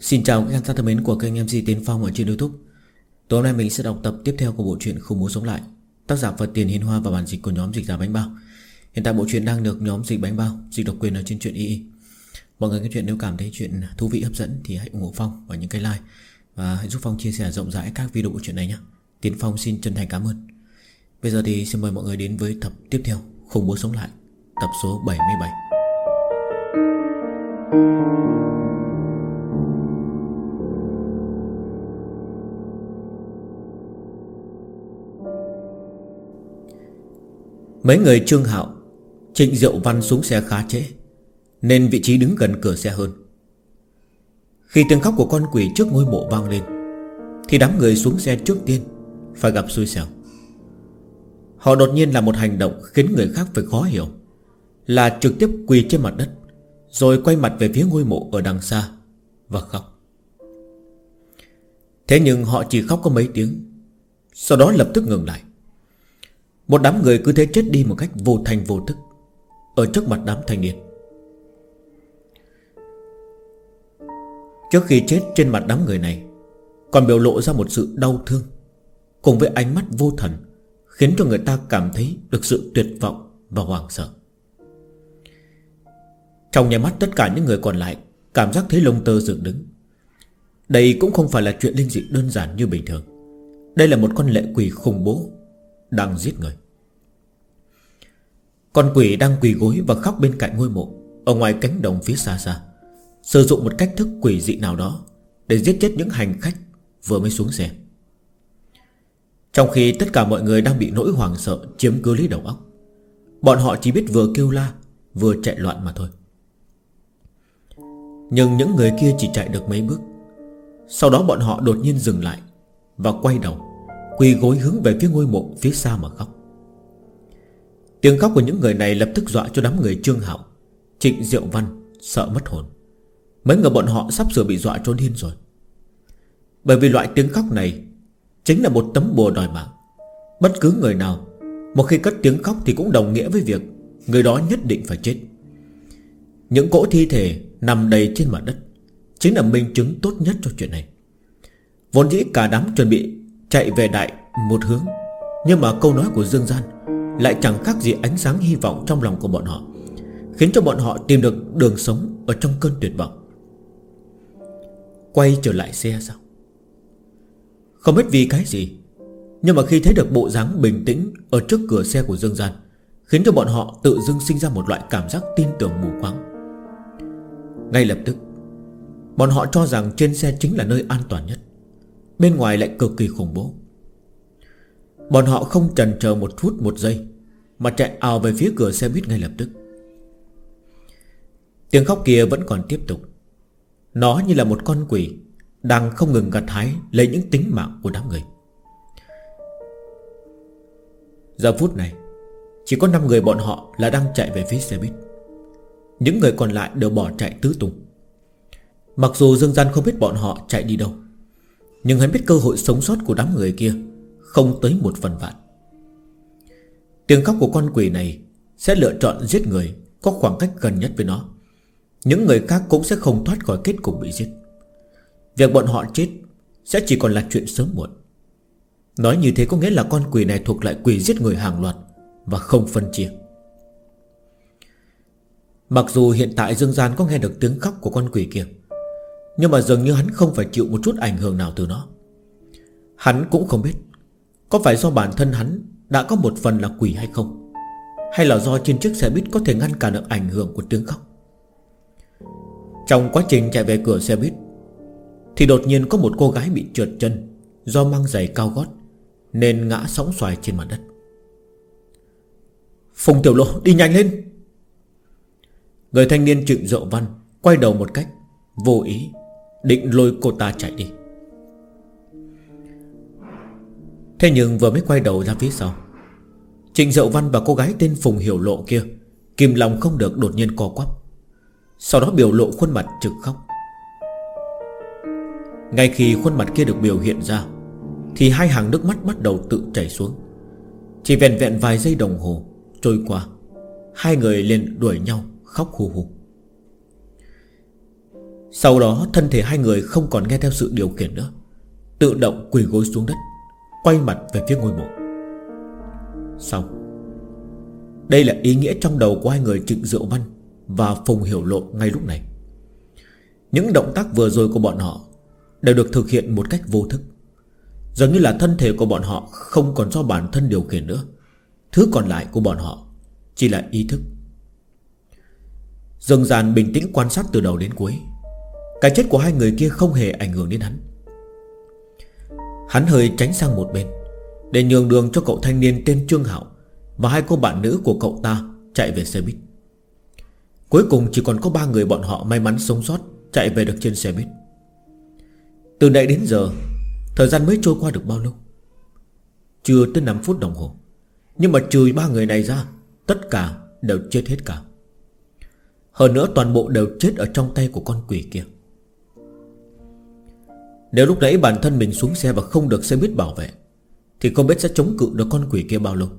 Xin chào các khán giả thân mến của kênh MC Tiến Phong ở trên YouTube. Tối hôm nay mình sẽ đọc tập tiếp theo của bộ truyện Không Muốn Sống Lại, tác giả Phật Tiền Hiên Hoa và bản dịch của nhóm Dịch Giả Bánh Bao. Hiện tại bộ truyện đang được nhóm Dịch Bánh Bao dịch độc quyền ở trên truyện y. Mọi người nghe chuyện nếu cảm thấy chuyện thú vị hấp dẫn thì hãy ủng hộ Phong bằng những cái like và hãy giúp Phong chia sẻ rộng rãi các video bộ truyện này nhé. Tiến Phong xin chân thành cảm ơn. Bây giờ thì xin mời mọi người đến với tập tiếp theo Không Muốn Sống Lại, tập số 77. Mấy người Trương Hạo, Trịnh Diệu Văn xuống xe khá trễ, nên vị trí đứng gần cửa xe hơn. Khi tiếng khóc của con quỷ trước ngôi mộ vang lên, thì đám người xuống xe trước tiên phải gặp xui xẻo. Họ đột nhiên làm một hành động khiến người khác phải khó hiểu, là trực tiếp quỳ trên mặt đất, rồi quay mặt về phía ngôi mộ ở đằng xa và khóc. Thế nhưng họ chỉ khóc có mấy tiếng, sau đó lập tức ngừng lại. Một đám người cứ thế chết đi một cách vô thành vô tức ở trước mặt đám thanh niên. Trước khi chết, trên mặt đám người này còn biểu lộ ra một sự đau thương cùng với ánh mắt vô thần, khiến cho người ta cảm thấy được sự tuyệt vọng và hoảng sợ. Trong nháy mắt, tất cả những người còn lại cảm giác thấy lông tơ dựng đứng. Đây cũng không phải là chuyện linh dị đơn giản như bình thường. Đây là một con lệ quỷ khủng bố đang giết người. Con quỷ đang quỳ gối và khóc bên cạnh ngôi mộ ở ngoài cánh đồng phía xa xa, sử dụng một cách thức quỷ dị nào đó để giết chết những hành khách vừa mới xuống xe. Trong khi tất cả mọi người đang bị nỗi hoảng sợ chiếm cứ lấy đầu óc, bọn họ chỉ biết vừa kêu la vừa chạy loạn mà thôi. Nhưng những người kia chỉ chạy được mấy bước, sau đó bọn họ đột nhiên dừng lại và quay đầu, quỳ gối hướng về phía ngôi mộ phía xa mà khóc. Tiếng khóc của những người này lập tức dọa cho đám người Trương Hạo, Trịnh Diệu Văn sợ mất hồn. Mấy người bọn họ sắp sửa bị dọa trốn điên rồi. Bởi vì loại tiếng khóc này chính là một tấm bùa đòi mạng. Bất cứ người nào một khi cất tiếng khóc thì cũng đồng nghĩa với việc người đó nhất định phải chết. Những cỗ thi thể nằm đầy trên mặt đất chính là minh chứng tốt nhất cho chuyện này. Vốn dĩ cả đám chuẩn bị chạy về đại một hướng, nhưng mà câu nói của Dương Gian lại chẳng khác gì ánh sáng hy vọng trong lòng của bọn họ, khiến cho bọn họ tìm được đường sống ở trong cơn tuyệt vọng. Quay trở lại xe sao? Không biết vì cái gì, nhưng mà khi thấy được bộ dáng bình tĩnh ở trước cửa xe của Dương Gian, khiến cho bọn họ tự dưng sinh ra một loại cảm giác tin tưởng mù quáng. Ngay lập tức bọn họ cho rằng trên xe chính là nơi an toàn nhất, bên ngoài lại cực kỳ khủng bố. Bọn họ không chần chờ một phút một giây mà chạy ào về phía cửa xe buýt ngay lập tức. Tiếng khóc kia vẫn còn tiếp tục. Nó như là một con quỷ đang không ngừng gặt hái lấy những tính mạng của đám người. Giờ phút này chỉ có 5 người bọn họ là đang chạy về phía xe buýt. Những người còn lại đều bỏ chạy tứ tung. Mặc dù Dương Gian không biết bọn họ chạy đi đâu, nhưng hắn biết cơ hội sống sót của đám người kia không tới 1/1000. Tiếng khóc của con quỷ này sẽ lựa chọn giết người có khoảng cách gần nhất với nó. Những người khác cũng sẽ không thoát khỏi kết cục bị giết. Việc bọn họ chết sẽ chỉ còn là chuyện sớm muộn. Nói như thế có nghĩa là con quỷ này thuộc lại quỷ giết người hàng loạt và không phân chia. Mặc dù hiện tại Dương Gian có nghe được tiếng khóc của con quỷ kia, nhưng mà dường như hắn không phải chịu một chút ảnh hưởng nào từ nó. Hắn cũng không biết có phải do bản thân hắn đã có một phần là quỷ hay không, hay là do trên chiếc xe buýt có thể ngăn cản được ảnh hưởng của tiếng khóc. Trong quá trình chạy về cửa xe buýt thì đột nhiên có một cô gái bị trượt chân do mang giày cao gót nên ngã sõng xoài trên mặt đất. Phùng Tiểu Lộ, đi nhanh lên! Người thanh niên Trịnh Diệu Văn quay đầu một cách vô ý, định lôi cô ta chạy đi. Thế nhưng vừa mới quay đầu ra phía sau, Trịnh Diệu Văn và cô gái tên Phùng Hiểu Lộ kia kìm lòng không được đột nhiên co quắp, sau đó biểu lộ khuôn mặt trực khóc. Ngay khi khuôn mặt kia được biểu hiện ra thì hai hàng nước mắt bắt đầu tự chảy xuống. Chỉ vẹn vẹn vài giây đồng hồ trôi qua, hai người liền đuổi nhau khóc hù hù. Sau đó thân thể hai người không còn nghe theo sự điều khiển nữa, tự động quỳ gối xuống đất, quay mặt về phía ngôi mộ. Xong. Đây là ý nghĩa trong đầu của hai người Trịnh Diệu Văn và Phùng Hiểu Lộ ngay lúc này. Những động tác vừa rồi của bọn họ đều được thực hiện một cách vô thức, dường như là thân thể của bọn họ không còn do bản thân điều khiển nữa. Thứ còn lại của bọn họ chỉ là ý thức. Dương Gian bình tĩnh quan sát từ đầu đến cuối. Cái chết của hai người kia không hề ảnh hưởng đến hắn. Hắn hơi tránh sang một bên để nhường đường cho cậu thanh niên tên Trương Hạo và hai cô bạn nữ của cậu ta chạy về xe buýt. Cuối cùng chỉ còn có 3 người bọn họ may mắn sống sót, chạy về được trên xe buýt. Từ nãy đến giờ, thời gian mới trôi qua được bao lâu? Chưa tới 5 phút đồng hồ. Nhưng mà trừ 3 người này ra, tất cả đều chết hết cả. Hơn nữa toàn bộ đều chết ở trong tay của con quỷ kia. Nếu lúc nãy bản thân mình xuống xe và không được xe buýt bảo vệ, thì không biết sẽ chống cự được con quỷ kia bao lâu.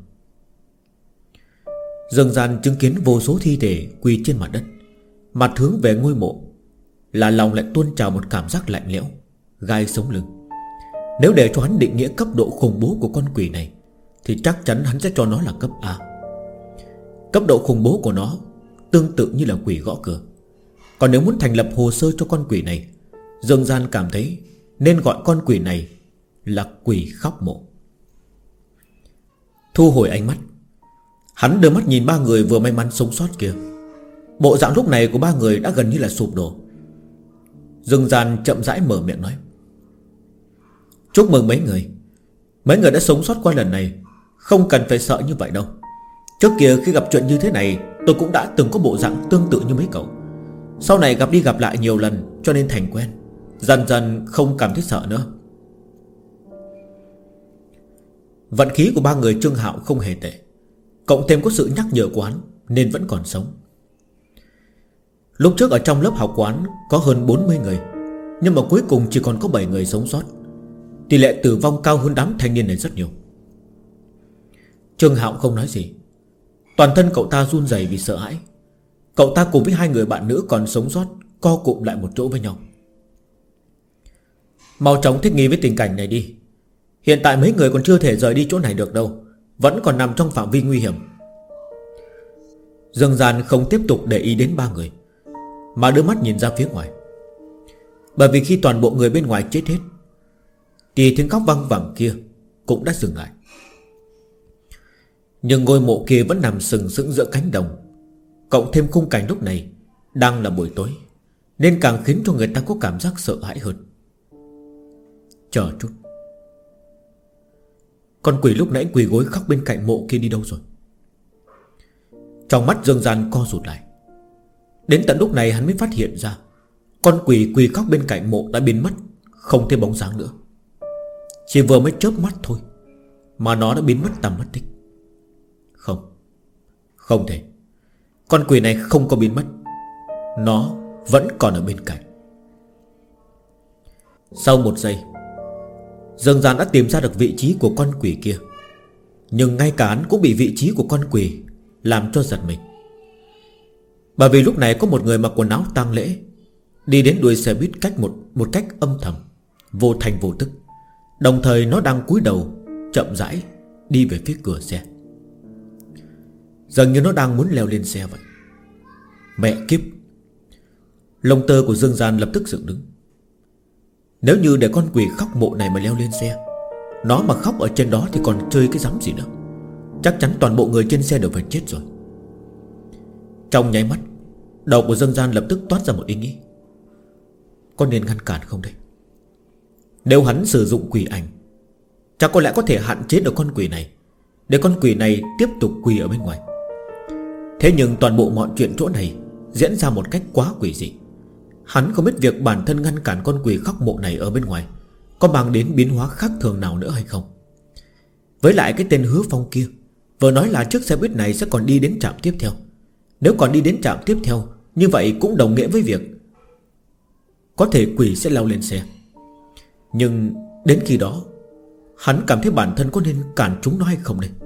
Dương Gian chứng kiến vô số thi thể quỳ trên mặt đất, mặt hướng về ngôi mộ, là lòng lại tuôn trào một cảm giác lạnh lẽo, gai sống lưng. Nếu để cho hắn định nghĩa cấp độ khủng bố của con quỷ này, thì chắc chắn hắn sẽ cho nó là cấp A. Cấp độ khủng bố của nó tương tự như là quỷ gõ cửa. Còn nếu muốn thành lập hồ sơ cho con quỷ này, Dương Gian cảm thấy nên gọi con quỷ này là quỷ khóc mộ. Thu hồi ánh mắt, hắn đưa mắt nhìn 3 người vừa may mắn sống sót kia. Bộ dạng lúc này của 3 người đã gần như là sụp đổ. Dương Gian chậm rãi mở miệng nói: chúc mừng mấy người. Mấy người đã sống sót qua lần này, không cần phải sợ như vậy đâu. Trước kia khi gặp chuyện như thế này, tôi cũng đã từng có bộ dạng tương tự như mấy cậu. Sau này gặp đi gặp lại nhiều lần cho nên thành quen, dần dần không cảm thấy sợ nữa. Vận khí của 3 người Trương Hạo không hề tệ, cộng thêm có sự nhắc nhở của hắn nên vẫn còn sống. Lúc trước ở trong lớp học quán có hơn 40 người, nhưng mà cuối cùng chỉ còn có 7 người sống sót. Tỷ lệ tử vong cao hơn đám thanh niên này rất nhiều. Trương Hạo không nói gì. Toàn thân cậu ta run rẩy vì sợ hãi. Cậu ta cùng với 2 người bạn nữ còn sống sót co cụm lại một chỗ với nhau. Mau chóng thích nghi với tình cảnh này đi. Hiện tại mấy người còn chưa thể rời đi chỗ này được đâu, vẫn còn nằm trong phạm vi nguy hiểm. Dương Gian không tiếp tục để ý đến 3 người, mà đưa mắt nhìn ra phía ngoài. Bởi vì khi toàn bộ người bên ngoài chết hết, thì tiếng khóc văng vẳng kia cũng đã dừng lại. Nhưng ngôi mộ kia vẫn nằm sừng sững giữa cánh đồng, cộng thêm khung cảnh lúc này đang là buổi tối, nên càng khiến cho người ta có cảm giác sợ hãi hơn. Chờ chút, con quỷ lúc nãy quỳ gối khóc bên cạnh mộ kia đi đâu rồi? Trong mắt Dương Gian co rụt lại. Đến tận lúc này hắn mới phát hiện ra con quỷ quỳ khóc bên cạnh mộ đã biến mất, không thấy bóng dáng nữa. Chỉ vừa mới chớp mắt thôi mà nó đã biến mất tầm mất tích. Không, không thể. Con quỷ này không có biến mất, nó vẫn còn ở bên cạnh. Sau một giây, Dương Gian đã tìm ra được vị trí của con quỷ kia. Nhưng ngay cả hắn cũng bị vị trí của con quỷ làm cho giật mình. Bởi vì lúc này có một người mặc quần áo tang lễ đi đến đuôi xe buýt một cách âm thầm, vô thành vô tức. Đồng thời nó đang cúi đầu chậm rãi đi về phía cửa xe, dường như nó đang muốn leo lên xe vậy. Mẹ kiếp! Lông tơ của Dương Gian lập tức dựng đứng. Nếu như để con quỷ khóc mộ này mà leo lên xe, nó mà khóc ở trên đó thì còn chơi cái rắm gì nữa. Chắc chắn toàn bộ người trên xe đều phải chết rồi. Trong nháy mắt, đầu của Dương Gian lập tức toát ra một ý nghĩ: có nên ngăn cản không đây? Nếu hắn sử dụng quỷ ảnh, chắc có lẽ có thể hạn chế được con quỷ này, để con quỷ này tiếp tục quỳ ở bên ngoài. Thế nhưng toàn bộ mọi chuyện chỗ này diễn ra một cách quá quỷ dị. Hắn không biết việc bản thân ngăn cản con quỷ khóc mộ này ở bên ngoài có mang đến biến hóa khác thường nào nữa hay không. Với lại cái tên Hứa Phong kia vừa nói là chiếc xe buýt này sẽ còn đi đến trạm tiếp theo. Nếu còn đi đến trạm tiếp theo, như vậy cũng đồng nghĩa với việc có thể quỷ sẽ leo lên xe. Nhưng đến khi đó, hắn cảm thấy bản thân có nên cản chúng nó hay không đây?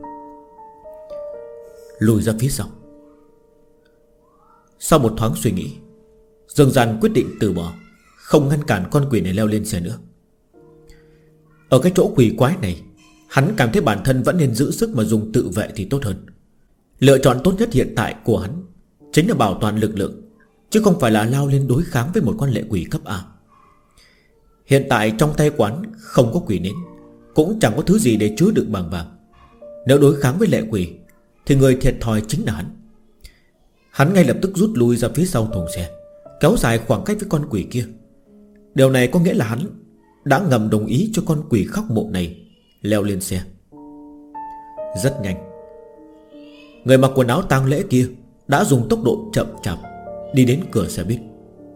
Lùi ra phía sau. Sau một thoáng suy nghĩ, Dương Gian quyết định từ bỏ, không ngăn cản con quỷ này leo lên xe nữa. Ở cái chỗ quỷ quái này, hắn cảm thấy bản thân vẫn nên giữ sức mà dùng tự vệ thì tốt hơn. Lựa chọn tốt nhất hiện tại của hắn chính là bảo toàn lực lượng, chứ không phải là lao lên đối kháng với một con lệ quỷ cấp A. Hiện tại trong tay quán không có quỷ nến, cũng chẳng có thứ gì để chứa đựng bằng vàng. Nếu đối kháng với lệ quỷ thì người thiệt thòi chính là hắn. Hắn ngay lập tức rút lui ra phía sau thùng xe, kéo dài khoảng cách với con quỷ kia. Điều này có nghĩa là hắn đã ngầm đồng ý cho con quỷ khóc mộ này leo lên xe. Rất nhanh, người mặc quần áo tang lễ kia đã dùng tốc độ chậm chạp đi đến cửa xe buýt.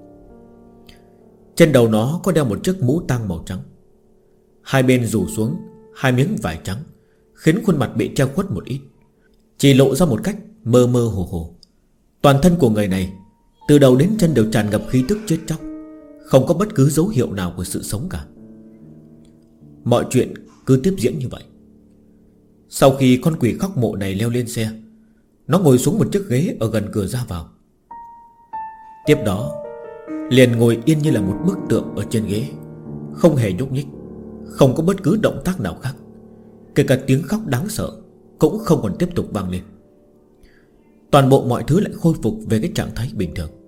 Trên đầu nó có đeo một chiếc mũ tang màu trắng, hai bên rủ xuống hai miếng vải trắng, khiến khuôn mặt bị che khuất một ít, chỉ lộ ra một cách mơ mơ hồ hồ. Toàn thân của người này từ đầu đến chân đều tràn ngập khí tức chết chóc, không có bất cứ dấu hiệu nào của sự sống cả. Mọi chuyện cứ tiếp diễn như vậy. Sau khi con quỷ khóc mộ này leo lên xe, nó ngồi xuống một chiếc ghế ở gần cửa ra vào. Tiếp đó liền ngồi yên như là một bức tượng ở trên ghế, không hề nhúc nhích, không có bất cứ động tác nào khác. Kể cả tiếng khóc đáng sợ cũng không còn tiếp tục vang lên. Toàn bộ mọi thứ lại khôi phục về cái trạng thái bình thường.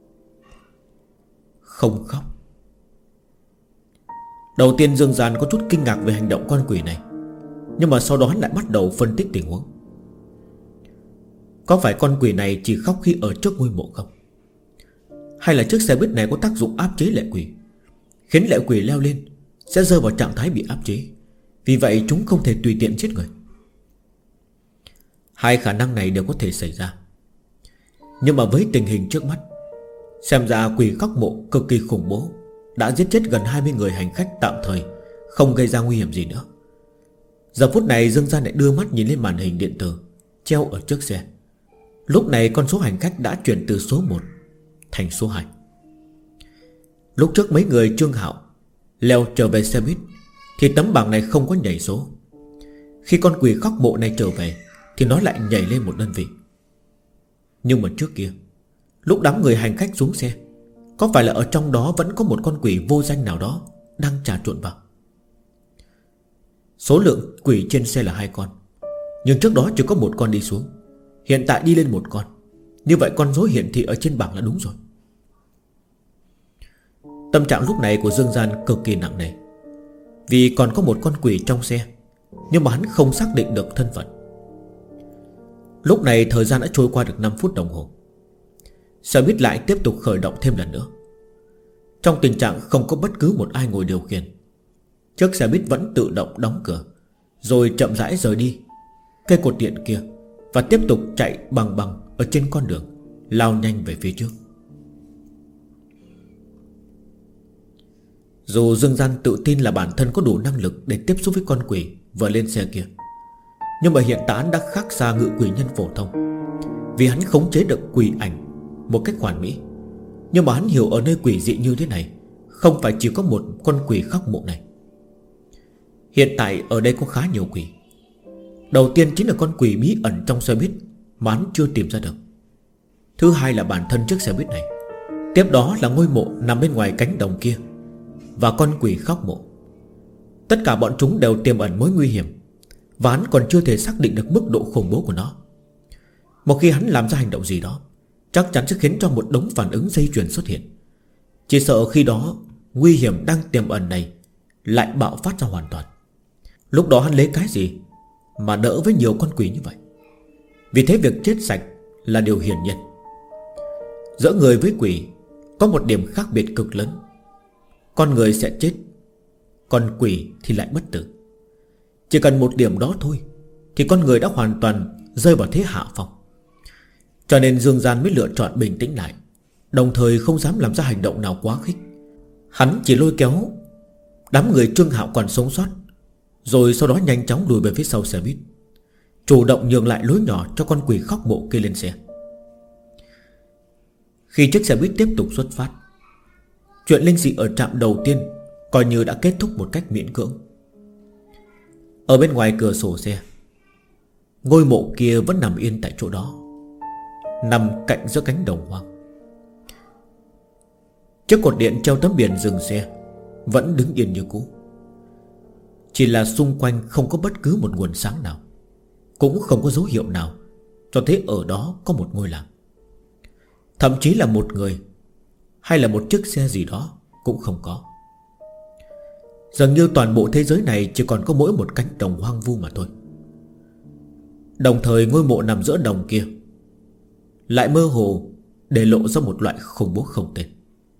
Không khóc. Đầu tiên Dương Gian có chút kinh ngạc về hành động con quỷ này, nhưng mà sau đó lại bắt đầu phân tích tình huống. Có phải con quỷ này chỉ khóc khi ở trước ngôi mộ không? Hay là chiếc xe buýt này có tác dụng áp chế lệ quỷ, khiến lệ quỷ leo lên sẽ rơi vào trạng thái bị áp chế, vì vậy chúng không thể tùy tiện chết người? Hai khả năng này đều có thể xảy ra. Nhưng mà với tình hình trước mắt, xem ra quỷ khóc mộ cực kỳ khủng bố đã giết chết gần 20 người hành khách tạm thời, không gây ra nguy hiểm gì nữa. Giờ phút này Dương Gian lại đưa mắt nhìn lên màn hình điện tử treo ở trước xe. Lúc này con số hành khách đã chuyển từ số 1 thành số 2. Lúc trước mấy người Trương Hạo leo trở về xe buýt thì tấm bảng này không có nhảy số. Khi con quỷ khóc mộ này trở về thì nó lại nhảy lên một đơn vị. Nhưng mà trước kia, lúc đám người hành khách xuống xe, có phải là ở trong đó vẫn có một con quỷ vô danh nào đó đang trà trộn vào? Số lượng quỷ trên xe là 2 con, nhưng trước đó chỉ có một con đi xuống, hiện tại đi lên một con. Như vậy con số hiển thị ở trên bảng là đúng rồi. Tâm trạng lúc này của Dương Gian cực kỳ nặng nề, vì còn có một con quỷ trong xe, nhưng mà hắn không xác định được thân phận. Lúc này thời gian đã trôi qua được 5 phút đồng hồ. Xe buýt lại tiếp tục khởi động thêm lần nữa, trong tình trạng không có bất cứ một ai ngồi điều khiển. Chiếc xe buýt vẫn tự động đóng cửa, rồi chậm rãi rời đi cây cột điện kia, và tiếp tục chạy bằng bằng ở trên con đường, lao nhanh về phía trước. Dù Dương Gian tự tin là bản thân có đủ năng lực để tiếp xúc với con quỷ vừa lên xe kia, nhưng mà hiện tại hắn đã khác xa ngự quỷ nhân phổ thông, vì hắn khống chế được quỷ ảnh một cách hoàn mỹ. Nhưng mà hắn hiểu ở nơi quỷ dị như thế này, không phải chỉ có một con quỷ khóc mộ này. Hiện tại ở đây có khá nhiều quỷ. Đầu tiên chính là con quỷ bí ẩn trong xe buýt mà hắn chưa tìm ra được. Thứ hai là bản thân chiếc xe buýt này. Tiếp đó là ngôi mộ nằm bên ngoài cánh đồng kia, và con quỷ khóc mộ. Tất cả bọn chúng đều tiềm ẩn mối nguy hiểm, và hắn còn chưa thể xác định được mức độ khủng bố của nó. Một khi hắn làm ra hành động gì đó, chắc chắn sẽ khiến cho một đống phản ứng dây chuyền xuất hiện. Chỉ sợ khi đó nguy hiểm đang tiềm ẩn này lại bạo phát ra hoàn toàn. Lúc đó hắn lấy cái gì mà đỡ với nhiều con quỷ như vậy? Vì thế việc chết sạch là điều hiển nhiên. Giữa người với quỷ có một điểm khác biệt cực lớn. Con người sẽ chết, còn quỷ thì lại bất tử. Chỉ cần một điểm đó thôi thì con người đã hoàn toàn rơi vào thế hạ phong. Cho nên Dương Gian mới lựa chọn bình tĩnh lại, đồng thời không dám làm ra hành động nào quá khích. Hắn chỉ lôi kéo đám người Trương Hạo còn sống sót, rồi sau đó nhanh chóng lùi về phía sau xe buýt, chủ động nhường lại lối nhỏ cho con quỷ khóc mộ kia lên xe. Khi chiếc xe buýt tiếp tục xuất phát, chuyện linh dị ở trạm đầu tiên coi như đã kết thúc một cách miễn cưỡng. Ở bên ngoài cửa sổ xe, ngôi mộ kia vẫn nằm yên tại chỗ đó, nằm cạnh giữa cánh đồng hoang. Chiếc cột điện treo tấm biển dừng xe vẫn đứng yên như cũ. Chỉ là xung quanh không có bất cứ một nguồn sáng nào, cũng không có dấu hiệu nào cho thấy ở đó có một ngôi làng. Thậm chí là một người hay là một chiếc xe gì đó cũng không có. Dường như toàn bộ thế giới này chỉ còn có mỗi một cánh đồng hoang vu mà thôi. Đồng thời ngôi mộ nằm giữa đồng kia lại mơ hồ để lộ ra một loại khủng bố không tên.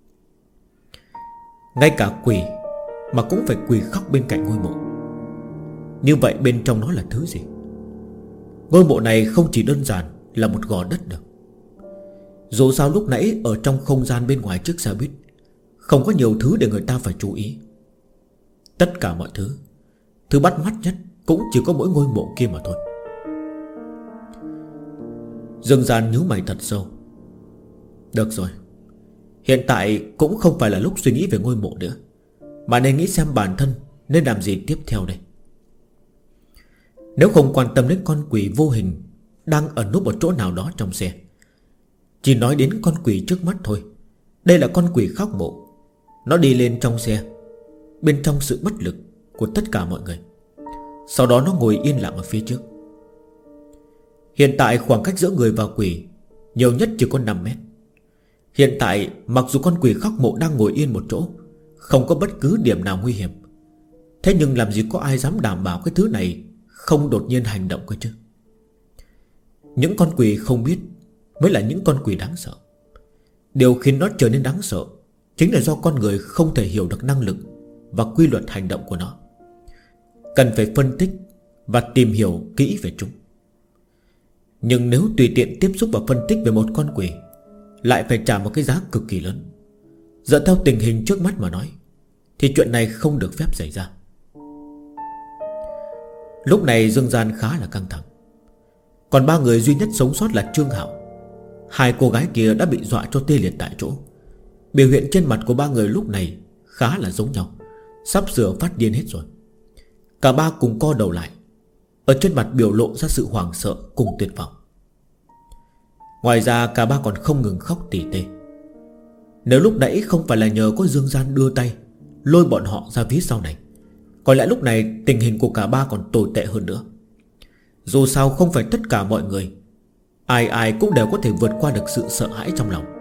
Ngay cả quỷ mà cũng phải quỳ khóc bên cạnh ngôi mộ. Như vậy bên trong nó là thứ gì? Ngôi mộ này không chỉ đơn giản là một gò đất được. Dù sao lúc nãy ở trong không gian bên ngoài chiếc xe buýt không có nhiều thứ để người ta phải chú ý. Tất cả mọi thứ, thứ bắt mắt nhất cũng chỉ có mỗi ngôi mộ kia mà thôi. Dương Gian nhíu mày thật sâu. Được rồi, hiện tại cũng không phải là lúc suy nghĩ về ngôi mộ nữa, mà nên nghĩ xem bản thân nên làm gì tiếp theo đây. Nếu không quan tâm đến con quỷ vô hình đang ẩn núp ở chỗ nào đó trong xe, chỉ nói đến con quỷ trước mắt thôi. Đây là con quỷ khóc mộ. Nó đi lên trong xe, bên trong sự bất lực của tất cả mọi người. Sau đó nó ngồi yên lặng ở phía trước. Hiện tại khoảng cách giữa người và quỷ nhiều nhất chỉ có 5 mét. Hiện tại mặc dù con quỷ khóc mộ đang ngồi yên một chỗ, không có bất cứ điểm nào nguy hiểm, thế nhưng làm gì có ai dám đảm bảo cái thứ này không đột nhiên hành động cơ chứ. Những con quỷ không biết mới là những con quỷ đáng sợ. Điều khiến nó trở nên đáng sợ chính là do con người không thể hiểu được năng lực và quy luật hành động của nó. Cần phải phân tích và tìm hiểu kỹ về chúng. Nhưng nếu tùy tiện tiếp xúc và phân tích về một con quỷ, lại phải trả một cái giá cực kỳ lớn. Dựa theo tình hình trước mắt mà nói, thì chuyện này không được phép xảy ra. Lúc này Dương Gian khá là căng thẳng. Còn 3 người duy nhất sống sót là Trương Hạo. 2 cô gái kia đã bị dọa cho tê liệt tại chỗ. Biểu hiện trên mặt của 3 người lúc này khá là giống nhau, sắp sửa phát điên hết rồi. Cả 3 cùng co đầu lại, ở trên mặt biểu lộ ra sự hoảng sợ cùng tuyệt vọng. Ngoài ra cả 3 còn không ngừng khóc tỉ tê. Nếu lúc nãy không phải là nhờ có Dương Gian đưa tay lôi bọn họ ra phía sau này, có lẽ lúc này tình hình của cả 3 còn tồi tệ hơn nữa. Dù sao không phải tất cả mọi người, ai ai cũng đều có thể vượt qua được sự sợ hãi trong lòng.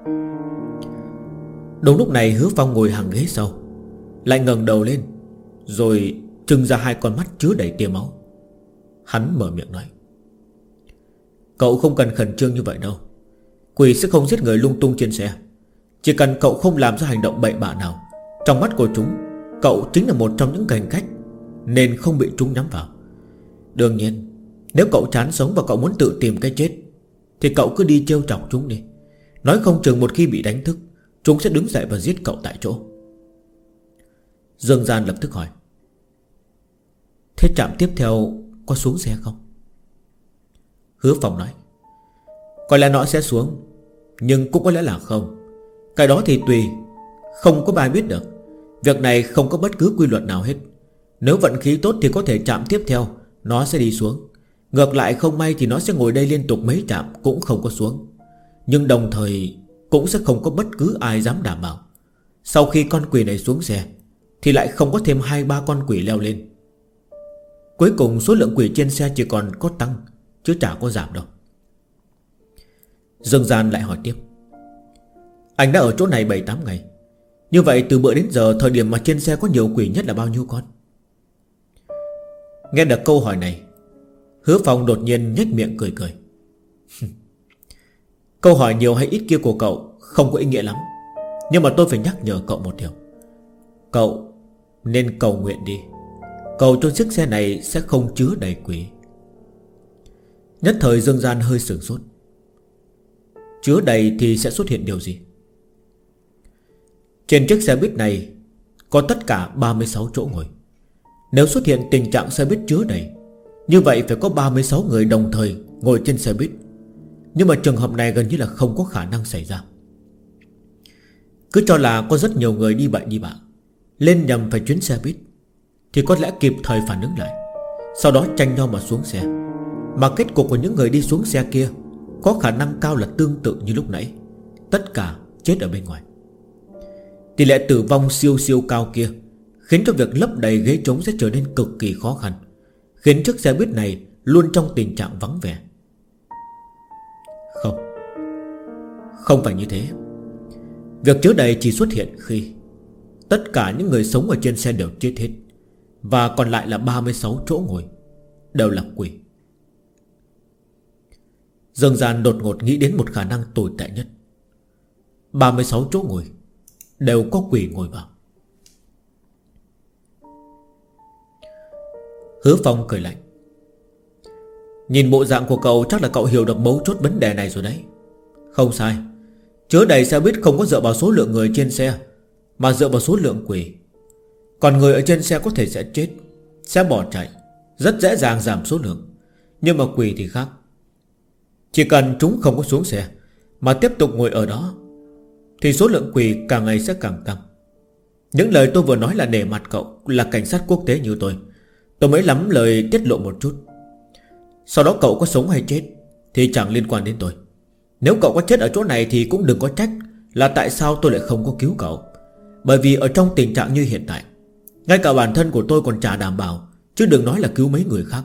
Đúng lúc này Hứa Phong ngồi hàng ghế sau lại ngẩng đầu lên, rồi trừng ra 2 con mắt chứa đầy tia máu. Hắn mở miệng nói: Cậu không cần khẩn trương như vậy đâu. Quỷ sẽ không giết người lung tung trên xe. Chỉ cần cậu không làm ra hành động bậy bạ nào, trong mắt của chúng, cậu chính là một trong những hành khách nên không bị chúng nhắm vào. Đương nhiên, nếu cậu chán sống và cậu muốn tự tìm cái chết, thì cậu cứ đi trêu chọc chúng đi. Nói không chừng một khi bị đánh thức, chúng sẽ đứng dậy và giết cậu tại chỗ. Dương Gian lập tức hỏi: Thế trạm tiếp theo có xuống xe không? Hứa Phong nói: Có lẽ nó sẽ xuống, nhưng cũng có lẽ là không. Cái đó thì tùy, không có ai biết được. Việc này không có bất cứ quy luật nào hết. Nếu vận khí tốt thì có thể trạm tiếp theo nó sẽ đi xuống. Ngược lại không may thì nó sẽ ngồi đây liên tục mấy trạm cũng không có xuống. Nhưng đồng thời cũng sẽ không có bất cứ ai dám đảm bảo sau khi con quỷ này xuống xe thì lại không có thêm 2-3 con quỷ leo lên. Cuối cùng số lượng quỷ trên xe chỉ còn có tăng, chứ chả có giảm đâu. Dương Gian lại hỏi tiếp: Anh đã ở chỗ này 7-8 ngày. Như vậy từ bữa đến giờ, thời điểm mà trên xe có nhiều quỷ nhất là bao nhiêu con? Nghe được câu hỏi này, Hứa Phong đột nhiên nhếch miệng cười cười. Câu hỏi nhiều hay ít kia của cậu không có ý nghĩa lắm, nhưng mà tôi phải nhắc nhở cậu một điều. Cậu nên cầu nguyện đi. Cầu cho chiếc xe này sẽ không chứa đầy quỷ. Nhất thời Dương Gian hơi sửng sốt. Chứa đầy thì sẽ xuất hiện điều gì? Trên chiếc xe buýt này có tất cả 36 chỗ ngồi. Nếu xuất hiện tình trạng xe buýt chứa đầy, như vậy phải có 36 người đồng thời ngồi trên xe buýt. Nhưng mà trường hợp này gần như là không có khả năng xảy ra. Cứ cho là có rất nhiều người đi bậy đi bạ, lên nhầm phải chuyến xe buýt, thì có lẽ kịp thời phản ứng lại, sau đó tranh nhau mà xuống xe. Mà kết cục của những người đi xuống xe kia có khả năng cao là tương tự như lúc nãy, tất cả chết ở bên ngoài. tỷ lệ tử vong siêu siêu cao kia khiến cho việc lấp đầy ghế trống sẽ trở nên cực kỳ khó khăn, khiến chiếc xe buýt này luôn trong tình trạng vắng vẻ. Không, không phải như thế. Việc chứa đầy chỉ xuất hiện khi tất cả những người sống ở trên xe đều chết hết, và còn lại là 36 chỗ ngồi đều là quỷ. Dương Gian đột ngột nghĩ đến một khả năng tồi tệ nhất. 36 chỗ ngồi đều có quỷ ngồi vào. Hứa Phong cười lạnh. Nhìn bộ dạng của cậu chắc là cậu hiểu được mấu chốt vấn đề này rồi đấy. Không sai, chứa đầy xe buýt không có dựa vào số lượng người trên xe, mà dựa vào số lượng quỷ. Còn người ở trên xe có thể sẽ chết, sẽ bỏ chạy, rất dễ dàng giảm số lượng. Nhưng mà quỷ thì khác. Chỉ cần chúng không có xuống xe mà tiếp tục ngồi ở đó thì số lượng quỷ càng ngày sẽ càng tăng. Những lời tôi vừa nói là nể mặt cậu là cảnh sát quốc tế như tôi mới lắm lời tiết lộ một chút. Sau đó cậu có sống hay chết thì chẳng liên quan đến tôi. Nếu cậu có chết ở chỗ này thì cũng đừng có trách là tại sao tôi lại không có cứu cậu. Bởi vì ở trong tình trạng như hiện tại, ngay cả bản thân của tôi còn chả đảm bảo, chứ đừng nói là cứu mấy người khác.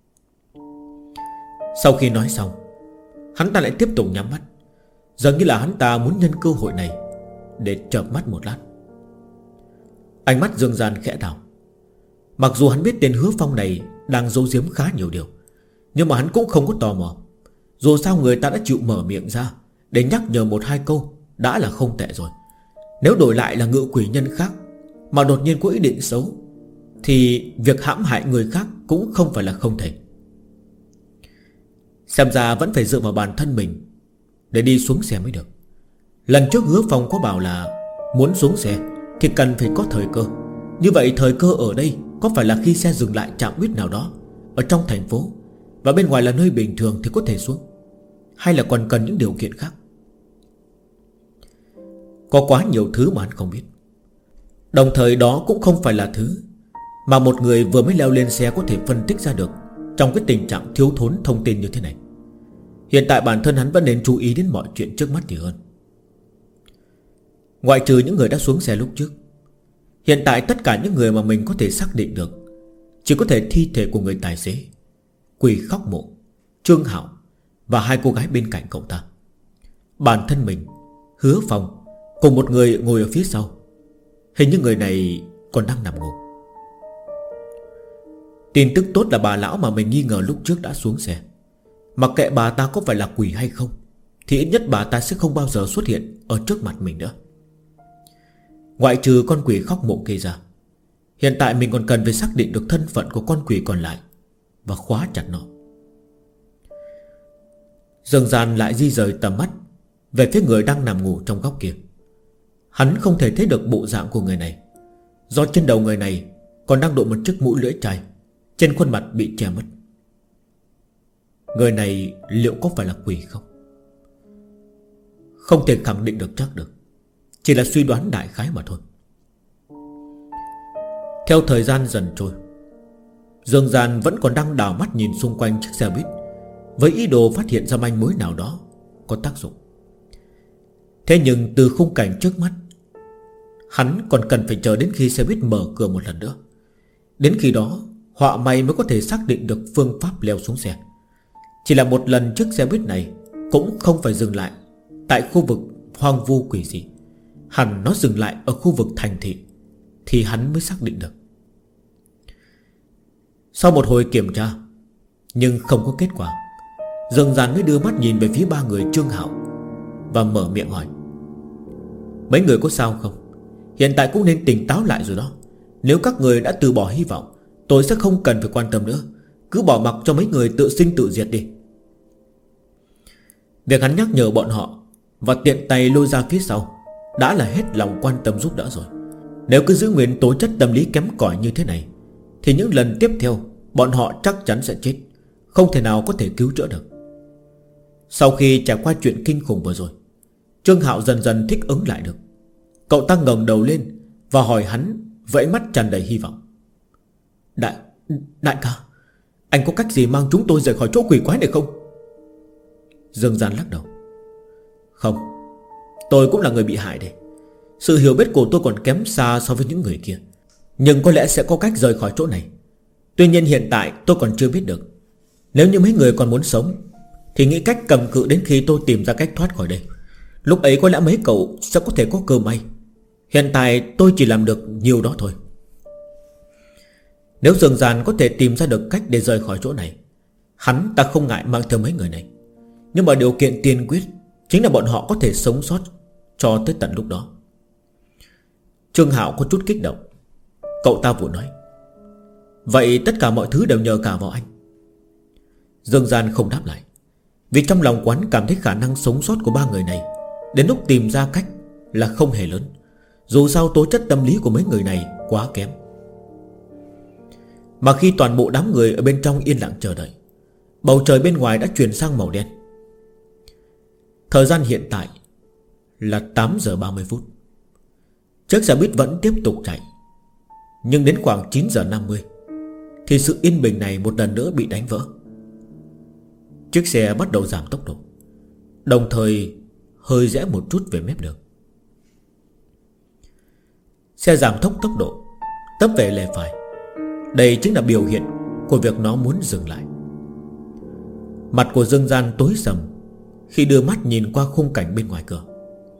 Sau khi nói xong, hắn ta lại tiếp tục nhắm mắt, dường như là hắn ta muốn nhân cơ hội này để chợp mắt một lát. Ánh mắt Dương Gian khẽ đảo. Mặc dù hắn biết tên Hứa Phong này đang giấu giếm khá nhiều điều, nhưng mà hắn cũng không có tò mò. Dù sao người ta đã chịu mở miệng ra để nhắc nhở một hai câu đã là không tệ rồi. Nếu đổi lại là ngự quỷ nhân khác mà đột nhiên có ý định xấu thì việc hãm hại người khác cũng không phải là không thể. Xem ra vẫn phải dựa vào bản thân mình để đi xuống xe mới được. Lần trước Hứa Phong có bảo là muốn xuống xe thì cần phải có thời cơ. Như vậy thời cơ ở đây có phải là khi xe dừng lại trạm buýt nào đó ở trong thành phố, và bên ngoài là nơi bình thường thì có thể xuống, hay là còn cần những điều kiện khác? Có quá nhiều thứ mà hắn không biết. Đồng thời đó cũng không phải là thứ mà một người vừa mới leo lên xe có thể phân tích ra được trong cái tình trạng thiếu thốn thông tin như thế này. Hiện tại bản thân hắn vẫn nên chú ý đến mọi chuyện trước mắt thì hơn. Ngoại trừ những người đã xuống xe lúc trước, hiện tại tất cả những người mà mình có thể xác định được chỉ có thể thi thể của người tài xế, Quỷ Khóc Mộ, Trương Hạo và hai cô gái bên cạnh cậu ta. Bản thân mình, Hứa Phong cùng một người ngồi ở phía sau. Hình như người này còn đang nằm ngủ. Tin tức tốt là bà lão mà mình nghi ngờ lúc trước đã xuống xe. Mặc kệ bà ta có phải là quỷ hay không thì ít nhất bà ta sẽ không bao giờ xuất hiện ở trước mặt mình nữa. Ngoại trừ con quỷ Khóc Mộ kia ra, hiện tại mình còn cần phải xác định được thân phận của con quỷ còn lại và khóa chặt nó. Dương Gian lại di rời tầm mắt về phía người đang nằm ngủ trong góc kia. Hắn không thể thấy được bộ dạng của người này, do trên đầu người này còn đang đội một chiếc mũ lưỡi chai, trên khuôn mặt bị che mất. Người này liệu có phải là quỷ không? Không thể khẳng định được chắc được, chỉ là suy đoán đại khái mà thôi. Theo thời gian dần trôi, Dương Gian vẫn còn đang đảo mắt nhìn xung quanh chiếc xe buýt, với ý đồ phát hiện ra manh mối nào đó có tác dụng. Thế nhưng từ khung cảnh trước mắt, hắn còn cần phải chờ đến khi xe buýt mở cửa một lần nữa. Đến khi đó họa may mới có thể xác định được phương pháp leo xuống xe. Chỉ là một lần chiếc xe buýt này cũng không phải dừng lại tại khu vực hoang vu quỷ dị, hẳn nó dừng lại ở khu vực thành thị thì hắn mới xác định được. Sau một hồi kiểm tra nhưng không có kết quả, Dương Gian mới đưa mắt nhìn về phía ba người Trương Hạo và mở miệng hỏi: mấy người có sao không? Hiện tại cũng nên tỉnh táo lại rồi đó. Nếu các người đã từ bỏ hy vọng, tôi sẽ không cần phải quan tâm nữa. Cứ bỏ mặc cho mấy người tự sinh tự diệt đi. Việc hắn nhắc nhở bọn họ và tiện tay lôi ra phía sau đã là hết lòng quan tâm giúp đỡ rồi. Nếu cứ giữ nguyên tố chất tâm lý kém cỏi như thế này thì những lần tiếp theo bọn họ chắc chắn sẽ chết, không thể nào có thể cứu chữa được. Sau khi trải qua chuyện kinh khủng vừa rồi, Trương Hạo dần dần thích ứng lại được. Cậu ta ngẩng đầu lên và hỏi hắn với ánh mắt tràn đầy hy vọng: Đại ca, anh có cách gì mang chúng tôi rời khỏi chỗ quỷ quái này không? Dương Gian lắc đầu: không, tôi cũng là người bị hại đây. Sự hiểu biết của tôi còn kém xa so với những người kia, nhưng có lẽ sẽ có cách rời khỏi chỗ này. Tuy nhiên hiện tại tôi còn chưa biết được. Nếu như mấy người còn muốn sống thì nghĩ cách cầm cự đến khi tôi tìm ra cách thoát khỏi đây. Lúc ấy có lẽ mấy cậu sẽ có thể có cơ may. Hiện tại tôi chỉ làm được nhiều đó thôi. Nếu Dương Gian có thể tìm ra được cách để rời khỏi chỗ này, hắn ta không ngại mang theo mấy người này. Nhưng mà điều kiện tiên quyết chính là bọn họ có thể sống sót cho tới tận lúc đó. Trương Hạo có chút kích động. Cậu ta vội nói: vậy tất cả mọi thứ đều nhờ cả vào anh. Dương Gian không đáp lại, vì trong lòng quán cảm thấy khả năng sống sót của ba người này đến lúc tìm ra cách là không hề lớn. Dù sao tố chất tâm lý của mấy người này quá kém. Mà khi toàn bộ đám người ở bên trong yên lặng chờ đợi, bầu trời bên ngoài đã chuyển sang màu đen. Thời gian hiện tại là 8 giờ 30 phút. Chiếc xe buýt vẫn tiếp tục chạy. Nhưng đến khoảng 9 giờ 50 thì sự yên bình này một lần nữa bị đánh vỡ. Chiếc xe bắt đầu giảm tốc độ, đồng thời hơi rẽ một chút về mép đường. Xe giảm tốc độ, tấp về lề phải. Đây chính là biểu hiện của việc nó muốn dừng lại. Mặt của Dương Gian tối sầm khi đưa mắt nhìn qua khung cảnh bên ngoài cửa.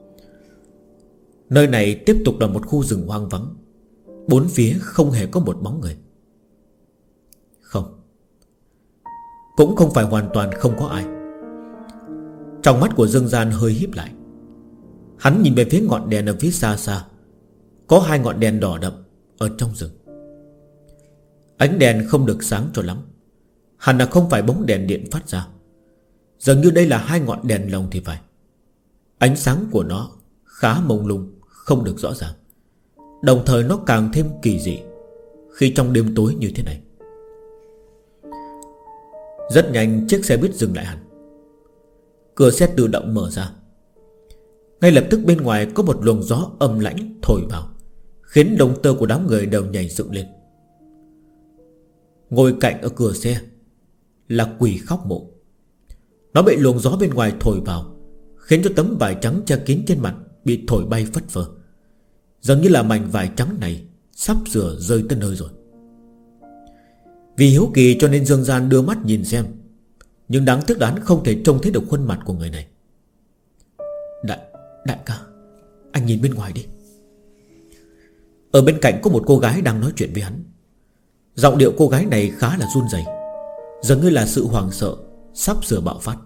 Nơi này tiếp tục là một khu rừng hoang vắng. Bốn phía không hề có một bóng người. Không, cũng không phải hoàn toàn không có ai. Trong mắt của Dương Gian hơi híp lại. Hắn nhìn về phía ngọn đèn ở phía xa xa. Có hai ngọn đèn đỏ đậm ở trong rừng. Ánh đèn không được sáng cho lắm, hẳn là không phải bóng đèn điện phát ra. Dường như đây là hai ngọn đèn lồng thì phải. Ánh sáng của nó khá mông lung, không được rõ ràng. Đồng thời nó càng thêm kỳ dị khi trong đêm tối như thế này. Rất nhanh chiếc xe buýt dừng lại hẳn. Cửa xe tự động mở ra. Ngay lập tức bên ngoài có một luồng gió âm lãnh thổi vào, khiến lông tơ của đám người đều nhảy dựng lên. Ngồi cạnh ở cửa xe là Quỷ Khóc Mộ. Nó bị luồng gió bên ngoài thổi vào, khiến cho tấm vải trắng che kín trên mặt bị thổi bay phất phơ. Dường như là mảnh vải trắng này sắp sửa rơi tới nơi rồi. Vì hiếu kỳ cho nên Dương Gian đưa mắt nhìn xem, nhưng đáng tiếc hắn không thể trông thấy được khuôn mặt của người này. Đại ca, anh nhìn bên ngoài đi. Ở bên cạnh có một cô gái đang nói chuyện với hắn. Giọng điệu cô gái này khá là run rẩy, dường như là sự hoảng sợ sắp sửa bạo phát.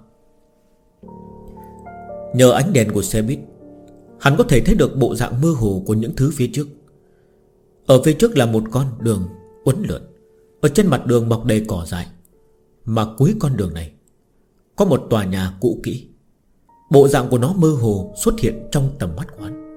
Nhờ ánh đèn của xe buýt, hắn có thể thấy được bộ dạng mơ hồ của những thứ phía trước. Ở phía trước là một con đường uốn lượn. Ở trên mặt đường mọc đầy cỏ dại. Mà cuối con đường này có một tòa nhà cũ kỹ. Bộ dạng của nó mơ hồ xuất hiện trong tầm mắt của hắn.